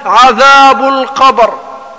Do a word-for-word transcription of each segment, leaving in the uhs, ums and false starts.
عذاب القبر.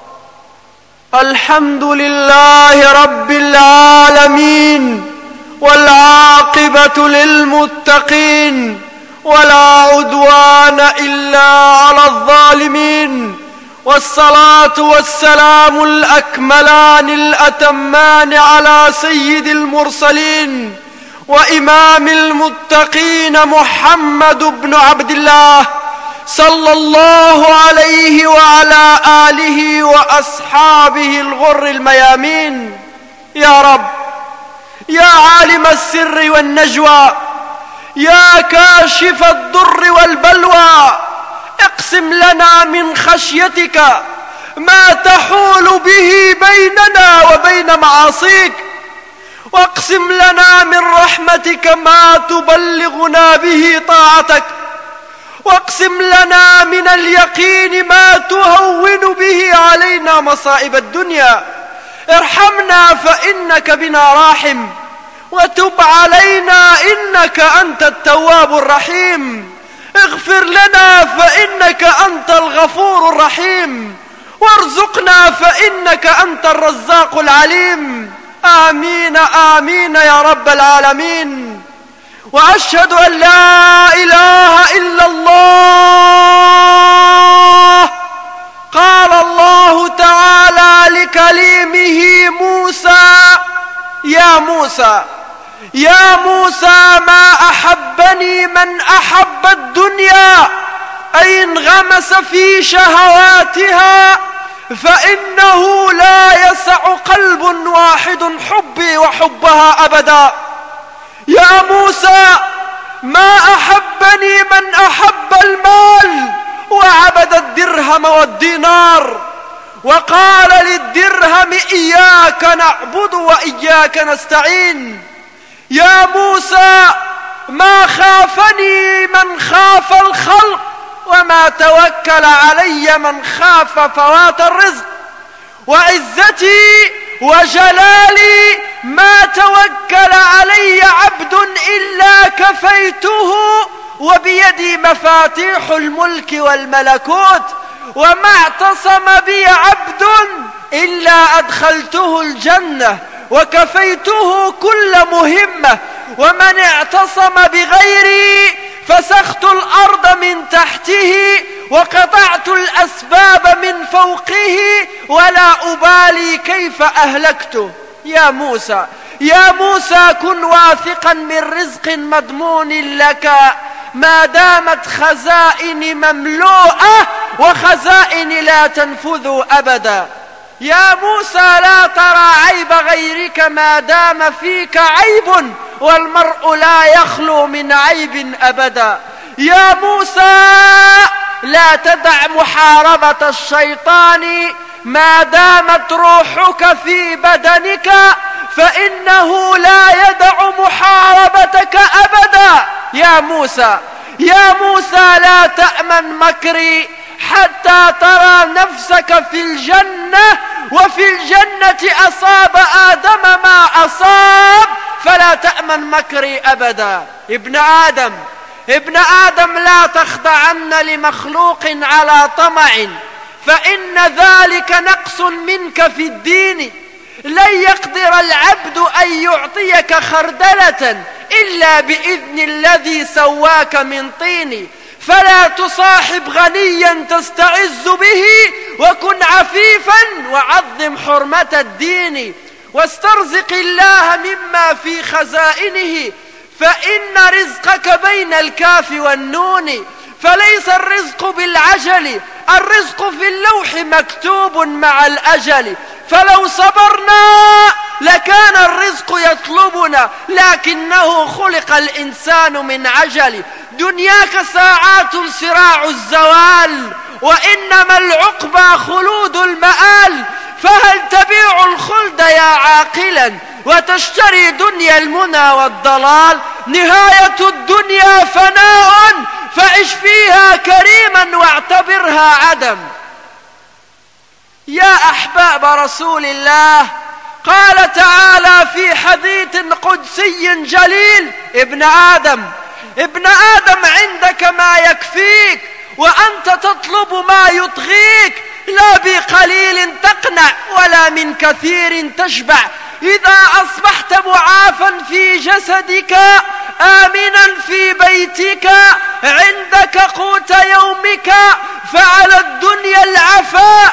الحمد لله رب العالمين، والعاقبة للمتقين، ولا عدوان إلا على الظالمين، والصلاة والسلام الأكملان الأتمان على سيد المرسلين وإمام المتقين محمد بن عبد الله صلى الله عليه وعلى آله وأصحابه الغر الميامين. يا رب، يا عالم السر والنجوى، يا كاشف الضر والبلوى، اقسم لنا من خشيتك ما تحول به بيننا وبين معاصيك، واقسم لنا من رحمتك ما تبلغنا به طاعتك، واقسم لنا من اليقين ما تهون به علينا مصائب الدنيا. ارحمنا فإنك بنا راحم، وتب علينا إنك أنت التواب الرحيم. اغفر لنا فإنك أنت الغفور الرحيم، وارزقنا فإنك أنت الرزاق العليم. آمين آمين يا رب العالمين. وأشهد أن لا إله إلا الله. قال الله تعالى لكليمه موسى: يا موسى يا موسى ما أحبني من أحب الدنيا أي انغمس في شهواتها، فإنه لا يسع قلب واحد حبي وحبها أبدا. يا موسى ما أحبني من أحب المال وعبد الدرهم والدينار، وقال للدرهم إياك نعبد وإياك نستعين. يا موسى ما خافني من خاف الخلق، وما توكل علي من خاف فوات الرزق. وعزتي وجلالي ما توكل علي عبد إلا كفيته، وبيدي مفاتيح الملك والملكوت، وما اعتصم بي عبد إلا أدخلته الجنة وكفيته كل مهمة، ومن اعتصم بغيري فسخت الأرض من تحته وقطعت الأسباب من فوقه، ولا أبالي كيف أهلكته. يا موسى يا موسى كن واثقا من رزق مضمون لك ما دامت خزائن مملوءة، وخزائن لا تنفذ أبدا. يا موسى لا ترى عيب غيرك ما دام فيك عيب، والمرء لا يخلو من عيب أبدا. يا موسى لا تدع محاربة الشيطان ما دامت روحك في بدنك، فإنه لا يدع محاربتك أبدا. يا موسى يا موسى لا تأمن مكري حتى ترى نفسك في الجنة، وفي الجنة أصاب آدم ما أصاب، فلا تأمن مكري أبدا. ابن آدم ابن آدم لا تخضعن لمخلوق على طمع، فإن ذلك نقص منك في الدين. لن يقدر العبد أن يعطيك خردلة إلا بإذن الذي سواك من طين. فلا تصاحب غنيا تستعز به، وكن عفيفا وعظم حرمة الدين. واسترزق الله مما في خزائنه، فإن رزقك بين الكاف والنون. فليس الرزق بالعجل، الرزق في اللوح مكتوب مع الأجل. فلو صبرنا لكان الرزق يطلبنا، لكنه خلق الإنسان من عجل. دنياك ساعات صراع الزوال، وإنما العقبى خلود المآل. فهل تبيع الخلد يا عاقلا وتشتري دنيا المنى والضلال؟ نهاية الدنيا فناء، فعش فيها كريما واعتبرها عدم. يا أحباب رسول الله، قال تعالى في حديث قدسي جليل: ابن آدم ابن آدم عندك ما يكفيك، وأنت تطلب ما يطغيك، لا بقليل تقنع ولا من كثير تشبع. إذا أصبحت معافا في جسدك، آمنا في بيتك، عندك قوت يومك، فعلى الدنيا العفاء.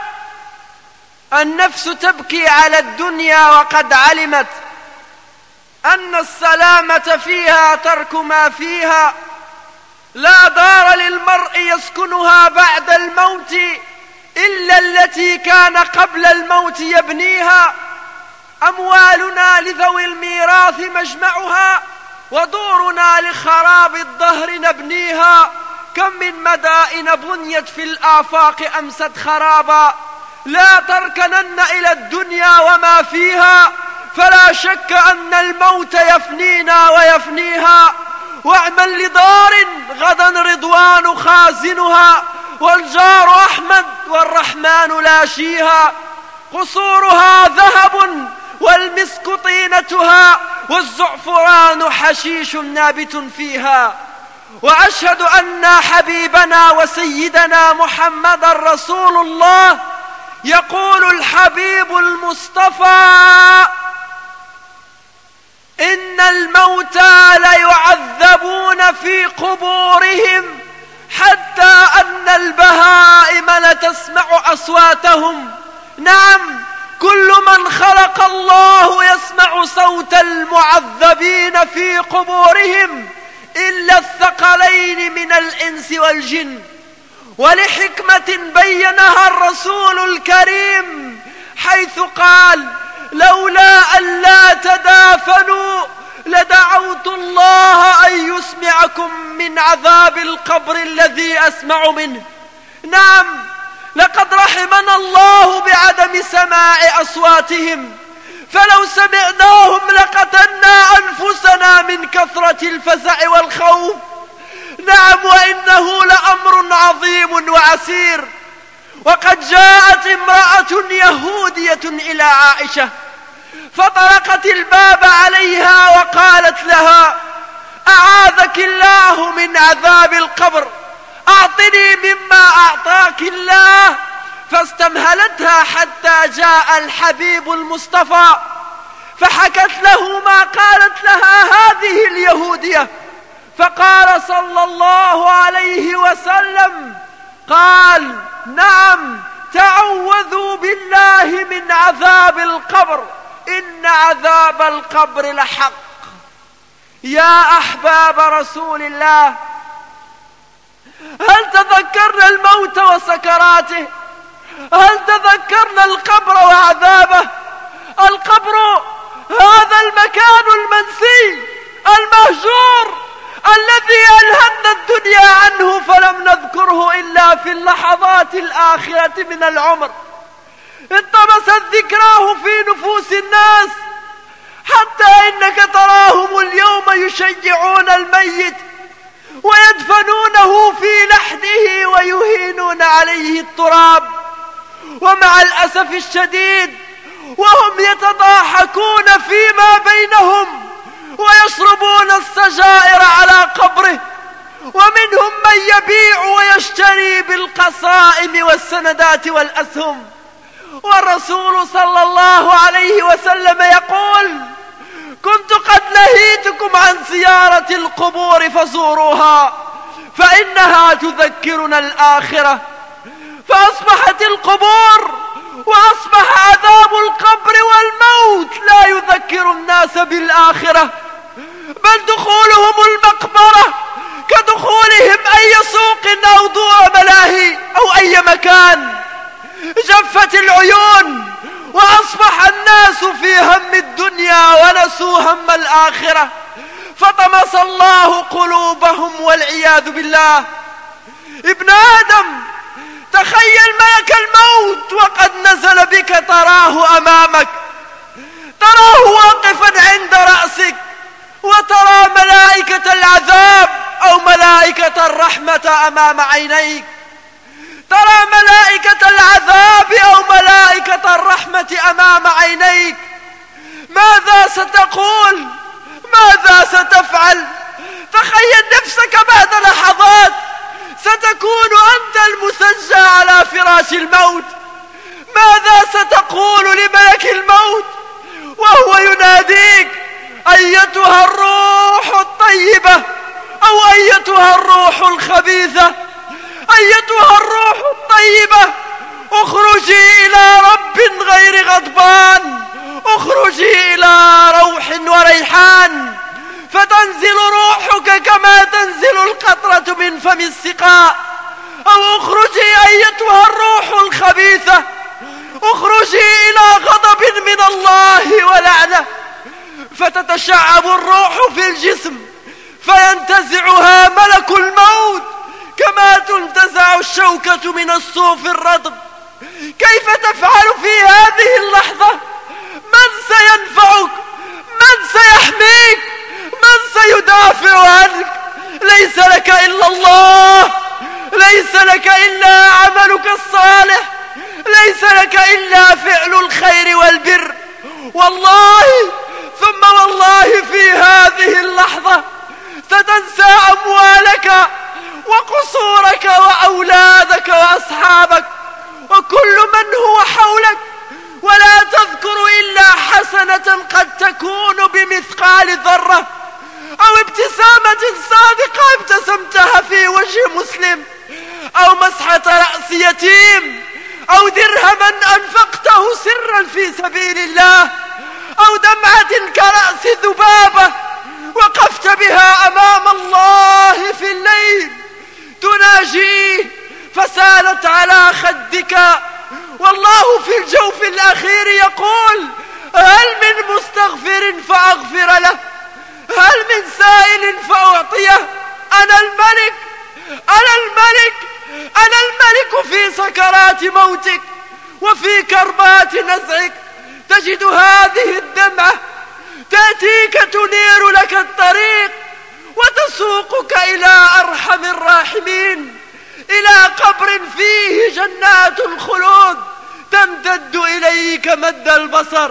النفس تبكي على الدنيا وقد علمت أن السلامة فيها ترك ما فيها. لا دار للمرء يسكنها بعد الموت إلا التي كان قبل الموت يبنيها. أموالنا لذوي الميراث مجمعها، ودورنا لخراب الدهر نبنيها. كم من مدائن بنيت في الآفاق أمست خرابا. لا تركنن إلى الدنيا وما فيها، فلا شك أن الموت يفنينا ويفنيها. واعمل لدار غدا رضوان خازنها، والجار أحمد والرحمن لاشيها. قصورها ذهب والمسك طينتها، والزعفران حشيش نابت فيها. وأشهد أن حبيبنا وسيدنا محمد رسول الله. يقول الحبيب المصطفى: إن الموتى ليعذبون في قبورهم حتى أن البهائم لتسمع أصواتهم. نعم، كل من خلق الله يسمع صوت المعذبين في قبورهم إلا الثقلين من الإنس والجن. ولحكمة بينها الرسول الكريم حيث قال: لولا أن لا تدافنوا لدعوت الله أن يسمعكم من عذاب القبر الذي أسمع منه. نعم، لقد رحمنا الله بعدم سماع أصواتهم، فلو سمعناهم لقتلنا أنفسنا من كثرة الفزع والخوف. نعم، وإنه لأمر عظيم وعسير. وقد جاءت امرأة يهودية إلى عائشة فطرقت الباب عليها وقالت لها: أعاذك الله من عذاب القبر، أعطني مما أعطاك الله. فاستمهلتها حتى جاء الحبيب المصطفى فحكت له ما قالت لها هذه اليهودية، فقال صلى الله عليه وسلم: قال: نعم، تعوذوا بالله من عذاب القبر، إن عذاب القبر لحق. يا أحباب رسول الله، هل تذكرنا الموت وسكراته؟ هل تذكرنا القبر وعذابه؟ القبر هذا المكان المنسي المهجور الذي ألهمنا الدنيا عنه فلم نذكره إلا في اللحظات الآخرة من العمر. انطمست ذكراه في نفوس الناس حتى إنك تراهم اليوم يشيعون الميت ويدفنونه في لحده ويهينون عليه التراب. ومع الأسف الشديد وهم يتضاحكون فيما بينهم ويشربون السجائر على قبره، ومنهم من يبيع ويشتري بالقصائم والسندات والأسهم. والرسول صلى الله عليه وسلم يقول: كنت قد نهيتكم عن زيارة القبور فزوروها فإنها تذكرنا الآخرة. فأصبحت القبور وأصبح عذاب القبر والموت لا يذكر الناس بالآخرة، بل دخولهم المقبرة كدخولهم أي سوق أو دور ملاهي أو أي مكان. جفت العيون وأصبح الناس في هم الدنيا ونسوا هم الآخرة، فطمس الله قلوبهم والعياذ بالله. ابن آدم، تخيل ملك الموت وقد نزل بك، تراه أمامك، تراه واقفا عند رأسك، وترى ملائكة العذاب أو ملائكة الرحمة أمام عينيك. ترى ملائكة العذاب أو ملائكة الرحمة أمام عينيك. ماذا ستقول؟ ماذا ستفعل؟ تخيل نفسك بعد لحظات ستكون أنت المسجى على فراش الموت. ماذا ستقول لملك الموت وهو يناديك أيتها الروح الطيبة أو أيتها الروح الخبيثة؟ أيتها الروح الطيبة اخرجي إلى رب غير غضبان، اخرجي إلى روح وريحان، فتنزل روحك كما تنزل القطرة من فم السقاء. أو اخرجي أيتها الروح الخبيثة، اخرجي إلى غضب من الله ولعنة، فتتشعب الروح في الجسم فينتزعها ملك الموت كما تنتزع الشوكة من الصوف الرطب. كيف تفعل في هذه اللحظة؟ من سينفعك؟ من سيحميك؟ من سيدافع عنك؟ ليس لك إلا الله، ليس لك إلا عملك الصالح، ليس لك إلا فعل الخير والبر. والله ثم والله في هذه اللحظة ستنسى أموالك وقصورك وأولادك وأصحابك وكل من هو حولك، ولا تذكر إلا حسنة قد تكون بمثقال ذرة، أو ابتسامة صادقة ابتسمتها في وجه مسلم، أو مسحة رأس يتيم، أو درهما أنفقته سرا في سبيل الله، أو دمعة كرأس ذبابة وقفت بها أمام الله في الليل تناجيه فسالت على خدك، والله في الجوف الأخير يقول هل من مستغفر فأغفر له، هل من سائل فأعطيه. أنا الملك، أنا الملك، أنا الملك في سكرات موتك وفي كربات نزعك. تجد هذه الدمعة تأتيك تنير لك الطريق وتسوقك إلى أرحم الراحمين، إلى قبر فيه جنات الخلود تمتد إليك مد البصر.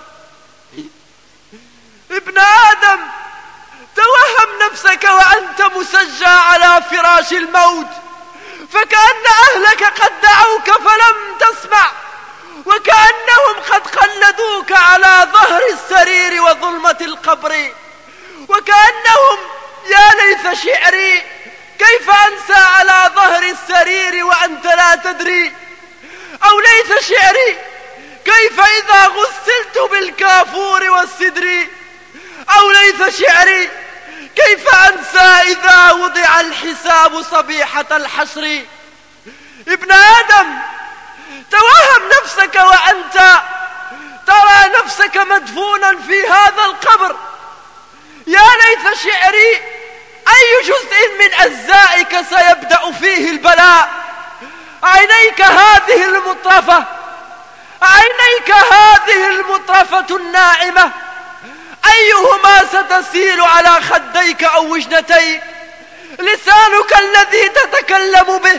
ابن آدم، توهم نفسك وأنت مسجى على فراش الموت، فكأن أهلك قد دعوك فلم تسمع، وكأنهم قد قلدوك على ظهر السرير وظلمة القبر، وكأنهم يا ليت شعري كيف أنسى على ظهر السرير وأنت لا تدري، أو ليت شعري كيف إذا غسلت بالكافور والسدر، أو ليت شعري كيف أنسى إذا وضع الحساب صبيحة الحشر. ابن آدم، توهم نفسك وأنت ترى نفسك مدفونا في هذا القبر. يا ليت شعري أي جزء من أجزائك سيبدأ فيه البلاء. عينيك هذه المطرفة، عينيك هذه المطرفة الناعمة، أيهما ستسيل على خديك أو وجنتيك؟ لسانك الذي تتكلم به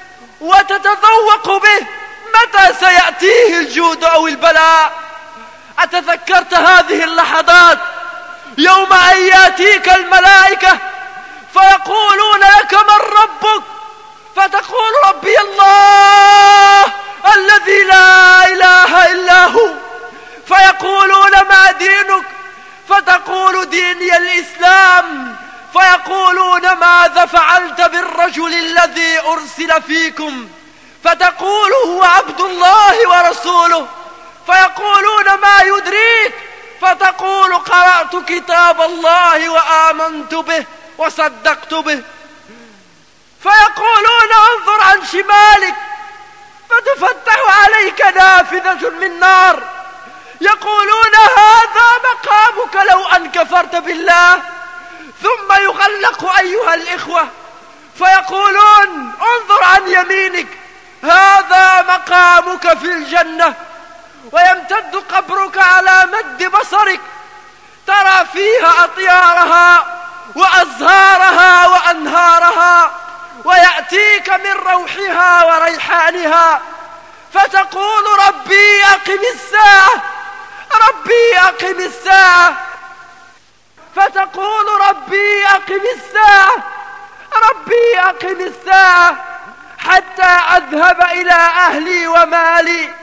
وتتذوق به، متى سيأتيه الجود أو البلاء؟ أتذكرت هذه اللحظات يوم أن يأتيك الملائكة فيقولون لك من ربك، فتقول ربي الله الذي لا إله إلا هو، فيقولون ما دينك، فتقول ديني الإسلام، فيقولون ماذا فعلت بالرجل الذي أرسل فيكم، فتقول هو عبد الله ورسوله، فيقولون ما يدريك، فتقول قرأت كتاب الله وآمنت به وصدقت به، فيقولون انظر عن شمالك فتفتح عليك نافذة من نار، يقولون هذا مقامك لو أن كفرت بالله، ثم يغلق أيها الإخوة فيقولون انظر عن يمينك هذا مقامك في الجنة، ويمتد قبرك على مد بصرك، ترى فيها أطيارها وأزهارها وأنهارها، ويأتيك من روحها وريحانها، فتقول ربي أقم الساعة، ربي أقم الساعة، فتقول ربي أقم الساعة، ربي أقم الساعة حتى أذهب إلى أهلي ومالي